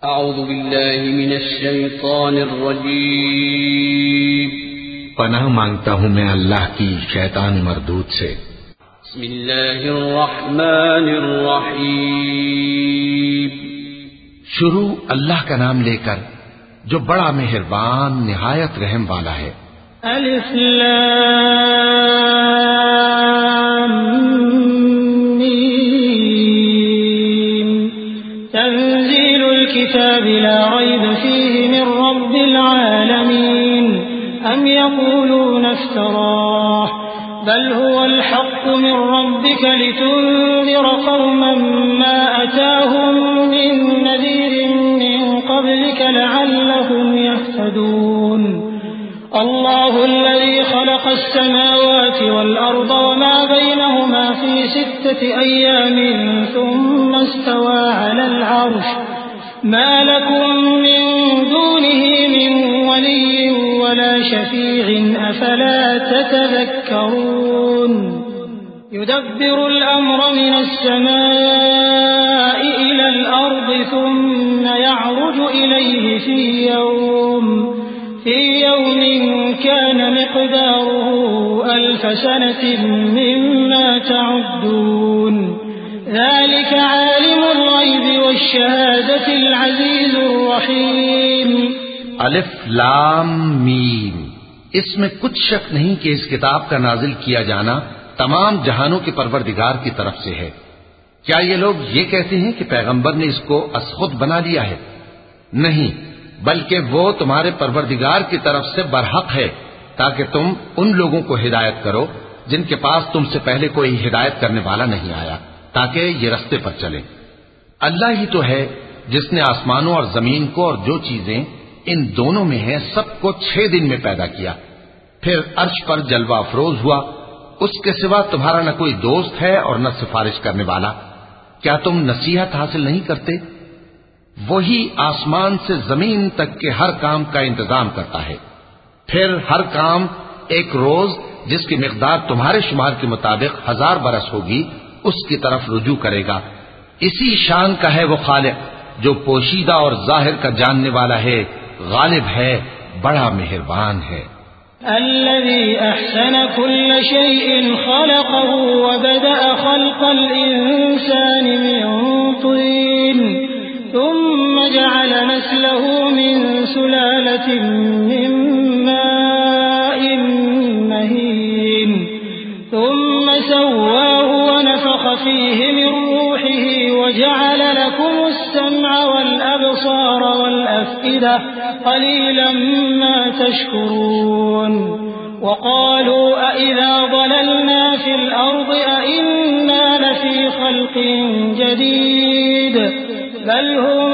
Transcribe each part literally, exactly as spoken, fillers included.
اعوذ باللہ من الشیطان الرجیم، پناہ مانگتا ہوں میں اللہ کی شیطان مردود سے۔ بسم اللہ الرحمن الرحیم، شروع اللہ کا نام لے کر جو بڑا مہربان نہایت رحم والا ہے۔ الف لام میم، تنزيل الكتاب لا ريب فيه من رب العالمين، أم يقولون افتراه بل هو الحق من ربك لتنذر قوما ما أتاهم من نذير من قبلك لعلهم يهتدون. الله الذي خلق السماوات والأرض وما بينهما في ستة أيام ثم استوى على العرش، ما لكم من دونه من ولي ولا شفيع أفلا تتذكرون. يدبر الأمر من السماء إلى الأرض ثم يعرج إليه في يوم في يوم كان مقداره ألف سنة مما تعدون. ذلك عالم الغيب والشهادة العزيز الرحيم. الف لام میم، اس میں کچھ شک نہیں کہ اس کتاب کا نازل کیا جانا تمام جہانوں کے پروردگار کی طرف سے ہے۔ کیا یہ لوگ یہ کہتے ہیں کہ پیغمبر نے اس کو از خود بنا لیا ہے؟ نہیں، بلکہ وہ تمہارے پروردگار کی طرف سے برحق ہے، تاکہ تم ان لوگوں کو ہدایت کرو جن کے پاس تم سے پہلے کوئی ہدایت کرنے والا نہیں آیا، تاکہ یہ رستے پر چلیں۔ اللہ ہی تو ہے جس نے آسمانوں اور زمین کو اور جو چیزیں ان دونوں میں ہیں سب کو چھ دن میں پیدا کیا، پھر عرش پر جلوہ افروز ہوا۔ اس کے سوا تمہارا نہ کوئی دوست ہے اور نہ سفارش کرنے والا۔ کیا تم نصیحت حاصل نہیں کرتے؟ وہی آسمان سے زمین تک کے ہر کام کا انتظام کرتا ہے، پھر ہر کام ایک روز جس کی مقدار تمہارے شمار کے مطابق ہزار برس ہوگی اس کی طرف رجوع کرے گا۔ اسی شان کا ہے وہ خالق جو پوشیدہ اور ظاہر کا جاننے والا ہے، غالب ہے، بڑا مہربان ہے۔ الذي أحسن كل شيء خلقه وبدأ خلق الإنسان من طين ثم جعل نسله من سلالة من ماء مهين ثم سواه ونفخ فيه من روحه وجعل لكم السمع والأبصار والأفئدة قليلا ما تشكرون. وقالوا أئذا ضللنا في الأرض أئنا لفي خلق جديد بل هم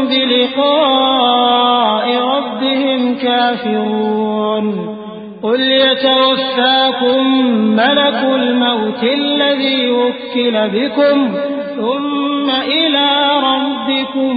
بلقاء ربهم كافرون. قل يتوفاكم ملك الموت الذي وكل بكم ثم إلى ربكم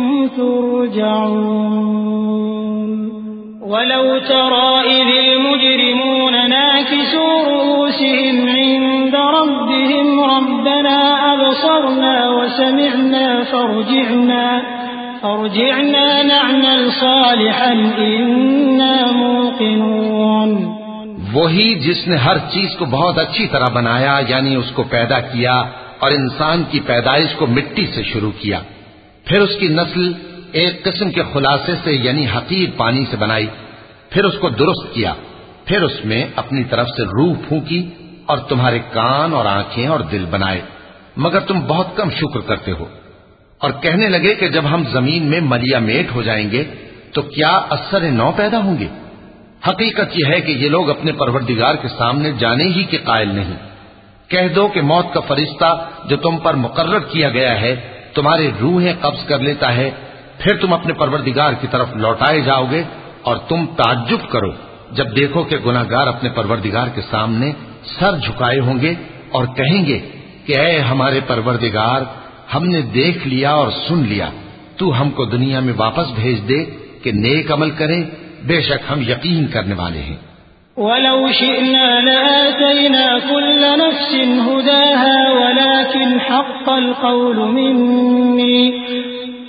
ترجعون. ولو ترى إذ المجرمون ناكسوا رؤوسهم عند ربهم ربنا أبصرنا وسمعنا فارجعنا فارجعنا نعمل صالحا إنا موقنون. وہی جس نے ہر چیز کو بہت اچھی طرح بنایا، یعنی اس کو پیدا کیا اور انسان کی پیدائش کو مٹی سے شروع کیا، پھر اس کی نسل ایک قسم کے خلاصے سے یعنی حقیر پانی سے بنائی، پھر اس کو درست کیا، پھر اس میں اپنی طرف سے روح پھونکی اور تمہارے کان اور آنکھیں اور دل بنائے، مگر تم بہت کم شکر کرتے ہو۔ اور کہنے لگے کہ جب ہم زمین میں ملیا میٹ ہو جائیں گے تو کیا اثر نو پیدا ہوں گے؟ حقیقت یہ ہے کہ یہ لوگ اپنے پروردگار کے سامنے جانے ہی کے قائل نہیں۔ کہہ دو کہ موت کا فرشتہ جو تم پر مقرر کیا گیا ہے تمہاری روحیں قبض کر لیتا ہے، پھر تم اپنے پروردگار کی طرف لوٹائے جاؤ گے، اور تم تعجب کرو جب دیکھو کہ گناہگار اپنے پروردگار کے سامنے سر جھکائے ہوں گے اور کہیں گے کہ اے ہمارے پروردگار، ہم نے دیکھ لیا اور سن لیا، تو ہم کو دنیا میں واپس بھیج دے کہ نیک عمل کریں، بے شک ہم یقین کرنے والے ہیں۔ وَلَوْ شِئْنَا لَآتَيْنَا كُلَّ نَفْسٍ هُدَاهَا وَلَكِنْ حَقَّ الْقَوْلُ مِنِّي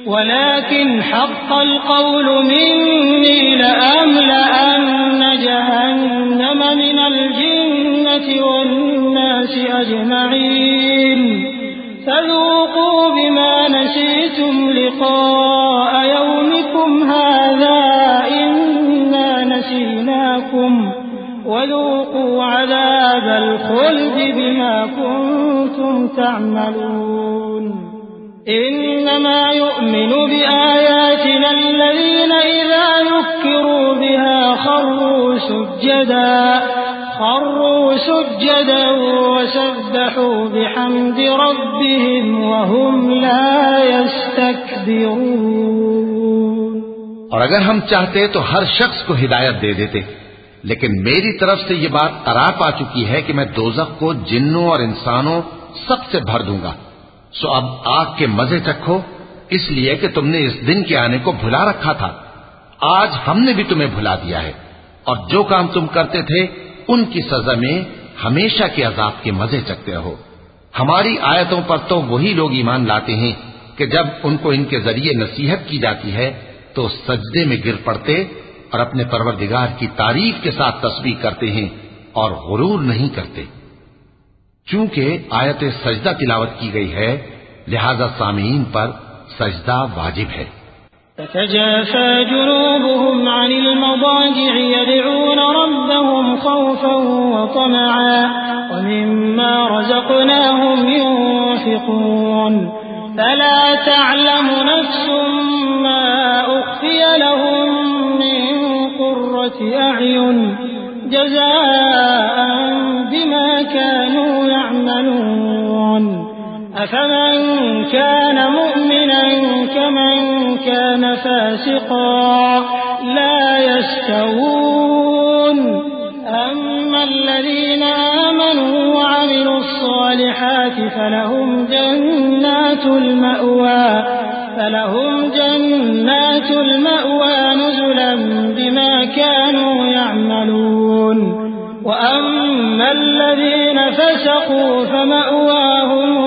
ولكن حق القول مني لأملأن جهنم من الجنة والناس أجمعين فذوقوا بما نسيتم لقاء يومكم هذا إنا نسيناكم وذوقوا عذاب الخلد بما كنتم تعملون إنما يؤمن بآياتنا الذين إذا ذكروا بها خروا سجدا خروا سجدا وسبحوا بحمد ربهم وهم لا يستكبرون. اور اگر ہم چاہتے تو ہر شخص کو ہدایت دے دیتے، لیکن میری طرف سے یہ بات قرار پا چکی ہے کہ میں دوزخ کو جنوں اور انسانوں سب سے بھر دوں گا، سو اب آگ کے مزے چکھو، اس لیے کہ تم نے اس دن کے آنے کو بھلا رکھا تھا. آج ہم نے بھی تمہیں بھلا دیا ہے، اور جو کام تم کرتے تھے ان کی سزا میں ہمیشہ کے عذاب کے مزے چکتے رہو. ہماری آیتوں پر تو وہی لوگ ایمان لاتے ہیں کہ جب ان کو ان کے ذریعے نصیحت کی جاتی ہے تو سجدے میں گر پڑتے اور اپنے پروردگار کی تعریف کے ساتھ تسبیح کرتے ہیں اور غرور نہیں کرتے. چونکہ آیت سجدہ تلاوت کی گئی ہے لہذا سامعین پر سجدہ واجب ہے. تتجافى جنوبهم عن المضاجع يدعون ربهم خوفا وطمعا ومما رزقناهم ينفقون فلا تعلم نفس ما أخفي لهم من قرة أعين جزاء بما كانوا يعملون أفمن كان مؤمنا كمن كان فاسقا لا يستوون أما الذين آمنوا وعملوا الصالحات فلهم جنات المأوى فلهم جنات المأوى نزلا بما كانوا يعملون وأما الذين فسقوا فمأواهم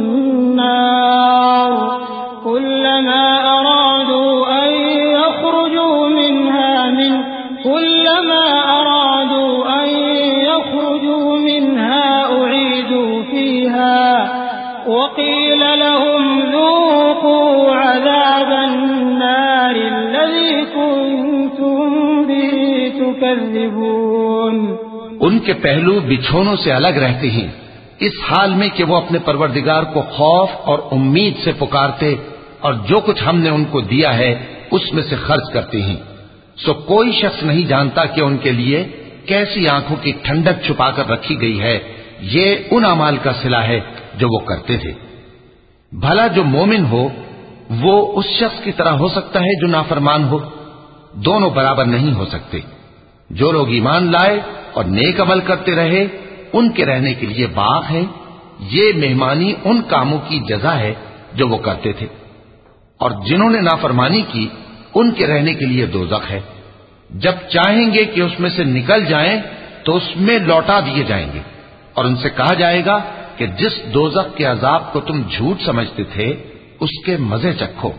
النار كلما أرادوا أن يخرجوا منها من كلما أرادوا أن يخرجوا منها أعيدوا فيها وقيل لهم ذوقوا عذاب النار الذي كنتم به تكذبون. ان کے پہلو بچھونوں سے الگ رہتے ہیں اس حال میں کہ وہ اپنے پروردگار کو خوف اور امید سے پکارتے اور جو کچھ ہم نے ان کو دیا ہے اس میں سے خرچ کرتے ہیں. سو کوئی شخص نہیں جانتا کہ ان کے لیے کیسی آنکھوں کی ٹھنڈک چھپا کر رکھی گئی ہے. یہ ان اعمال کا صلہ ہے جو وہ کرتے تھے. بھلا جو مومن ہو وہ اس شخص کی طرح ہو سکتا ہے جو نافرمان ہو؟ دونوں برابر نہیں ہو سکتے. جو لوگ ایمان لائے اور نیک عمل کرتے رہے ان کے رہنے کے لیے باغ ہیں. یہ مہمانی ان کاموں کی جزا ہے جو وہ کرتے تھے، اور جنہوں نے نافرمانی کی ان کے رہنے کے لیے دوزخ ہے. جب چاہیں گے کہ اس میں سے نکل جائیں تو اس میں لوٹا دیے جائیں گے اور ان سے کہا جائے گا کہ جس دوزخ کے عذاب کو تم جھوٹ سمجھتے تھے اس کے مزے چکھو.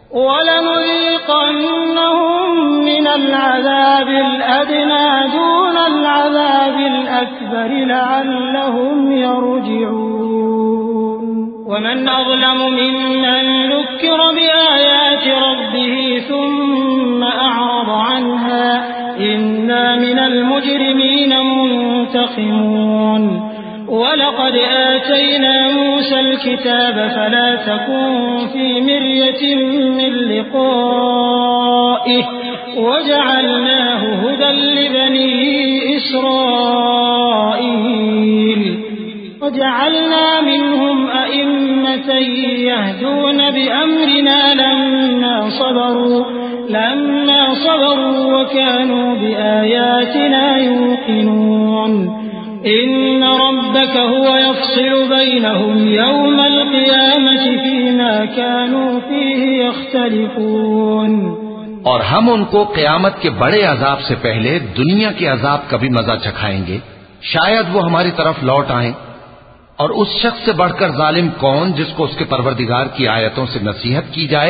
وَلَنُذِيقَنَّهُم مِّنَ الْعَذَابِ الْأَدْنَىٰ دُونَ الْعَذَابِ الْأَكْبَرِ لَعَلَّهُمْ يَرْجِعُونَ. وَمَنْ أَظْلَمُ مِمَّن ذُكِّرَ بِآيَاتِ رَبِّهِ ثُمَّ أَعْرَضَ عَنْهَا إِنَّا مِنَ الْمُجْرِمِينَ مُنتَقِمُونَ. وَلَقَدْ آتَيْنَا مُوسَى الْكِتَابَ فَلَا تَكُن فِي مِرْيَةٍ مِّن لِّقَائِهِ وَجَعَلْنَاهُ هُدًى لِّبَنِي إِسْرَائِيلَ وَجَعَلْنَا مِنْهُمْ أَئِمَّةً يَهْدُونَ بِأَمْرِنَا لَمَّا صَبَرُوا لَمَّا صَبَرُوا وَكَانُوا بِآيَاتِنَا يُوقِنُونَ. إن ربك هو يفصل بينهم يوم القيامة فيما كانوا فيه يختلفون. اور ہم ان کو قیامت کے بڑے عذاب سے پہلے دنیا کے عذاب کا بھی مزہ چکھائیں گے، شاید وہ ہماری طرف لوٹ آئیں. اور اس شخص سے بڑھ کر ظالم کون جس کو اس کے پروردگار کی آیتوں سے نصیحت کی جائے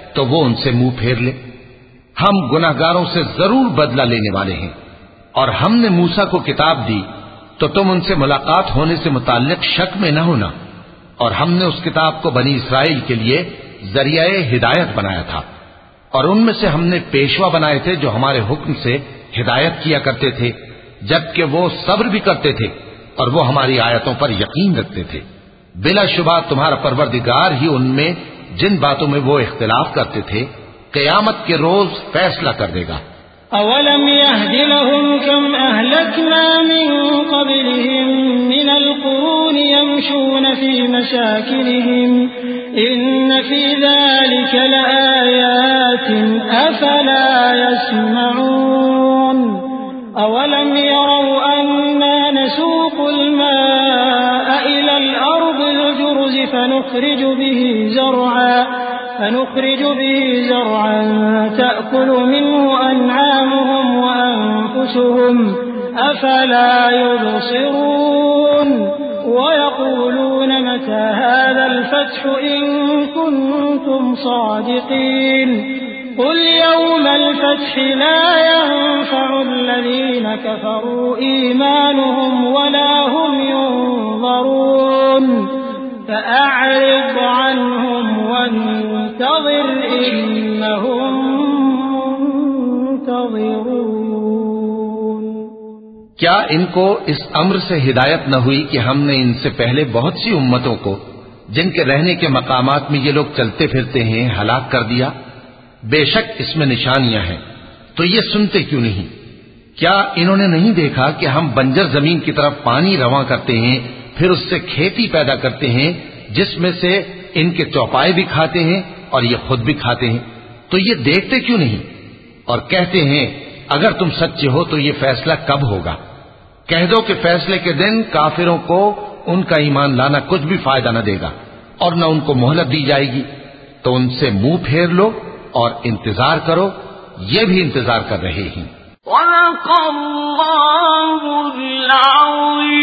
تو وہ ان سے منہ پھیر لے۔ ہم گناہگاروں سے ضرور بدلہ لینے والے ہیں، اور ہم نے موسیٰ کو کتاب دی تو تم ان سے ملاقات ہونے سے متعلق شک میں نہ ہونا، اور ہم نے اس کتاب کو بنی اسرائیل کے لیے ذریعہ ہدایت بنایا تھا، اور ان میں سے ہم نے پیشوا بنائے تھے جو ہمارے حکم سے ہدایت کیا کرتے تھے، جبکہ وہ صبر بھی کرتے تھے اور وہ ہماری آیتوں پر یقین رکھتے تھے۔ بلا شبہ تمہارا پروردگار ہی ان میں جن باتوں میں وہ اختلاف کرتے تھے قیامت کے روز فیصلہ کر دے گا۔ أولم يهد لهم كم أهلكنا من قبلهم من القرون يمشون في مساكنهم إن في ذلك لآيات أفلا يسمعون أولم يروا أنا نسوق الماء إلى الأرض الجرز فنخرج به زرعا فنخرج به زرعا تأكل منه أنعامهم وأنفسهم أفلا يبصرون ويقولون متى هذا الفتح إن كنتم صادقين قل يوم الفتح لا ينفع الذين كفروا إيمانهم ولا هم ينظرون فأعرض عنهم وانتظر إنهم منتظرون۔ کیا ان کو اس امر سے ہدایت نہ ہوئی کہ ہم نے ان سے پہلے بہت سی امتوں کو جن کے رہنے کے مقامات میں یہ لوگ چلتے پھرتے ہیں ہلاک کر دیا؟ بے شک اس میں نشانیاں ہیں، تو یہ سنتے کیوں نہیں؟ کیا انہوں نے نہیں دیکھا کہ ہم بنجر زمین کی طرف پانی رواں کرتے ہیں، پھر اس سے کھیتی پیدا کرتے ہیں جس میں سے ان کے چوپائے بھی کھاتے ہیں اور یہ خود بھی کھاتے ہیں؟ تو یہ دیکھتے کیوں نہیں؟ اور کہتے ہیں اگر تم سچے ہو تو یہ فیصلہ کب ہوگا؟ کہہ دو کہ فیصلے کے دن کافروں کو ان کا ایمان لانا کچھ بھی فائدہ نہ دے گا اور نہ ان کو مہلت دی جائے گی، تو ان سے منہ پھیر لو اور انتظار کرو، یہ بھی انتظار کر رہے ہیں۔ صدق اللہ العظیم۔